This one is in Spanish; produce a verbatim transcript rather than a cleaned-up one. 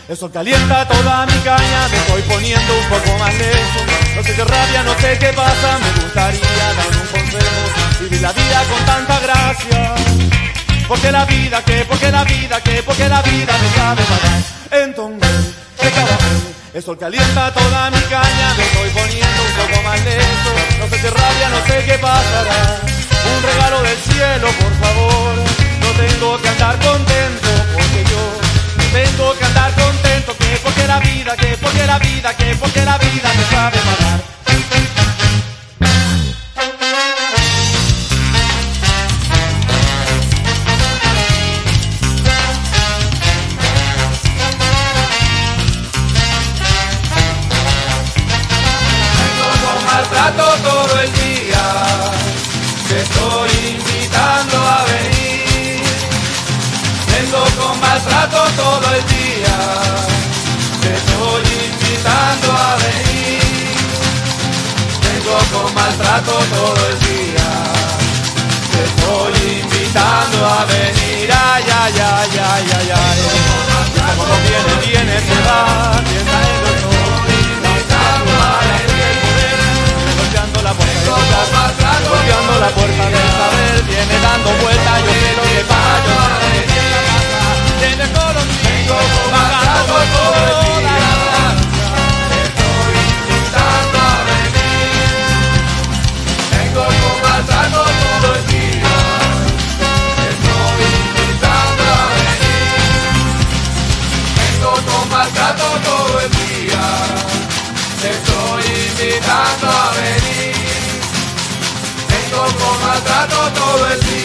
Eso calienta toda mi caña, me estoy poniendo un poco más lento. No sé qué rabia, no sé qué pasa, me gustaría dar un consejo. Vivir la vida con tanta gracia. Porque la vida, que, porque la vida, que, porque la vida me sabe pagar. Entonces, ¿qué carajo? El sol calienta toda mi caña, me estoy poniendo un poco más lento. No sé qué rabia, no sé qué pasará. Un regalo del cielo, por favor. No tengo que andar contento, porque yo tengo que andar contento, que porque la vida, que porque la vida, que porque la vida me sabe pagar. Maltrato todo el día, te estoy invitando a venir. Vengo con maltrato todo el día, te estoy invitando a venir. Vengo con maltrato todo el día, te estoy invitando a venir. Ay, ay, ay, ay, ay, ay. Como viene, viene, se va, piensa en lo que golpeando la puerta de saber, golpeando la puerta de saber, viene dando vueltas, yo sé lo que pasa, yo sé lo que pasa, te dejo los míos, pagando por toda la vida, te estoy invitando a venir, vengo con maltrato todo el día, te estoy invitando a venir, vengo con maltrato todo el día, te estoy invitando a venir. Vengo con maltrato todo el día.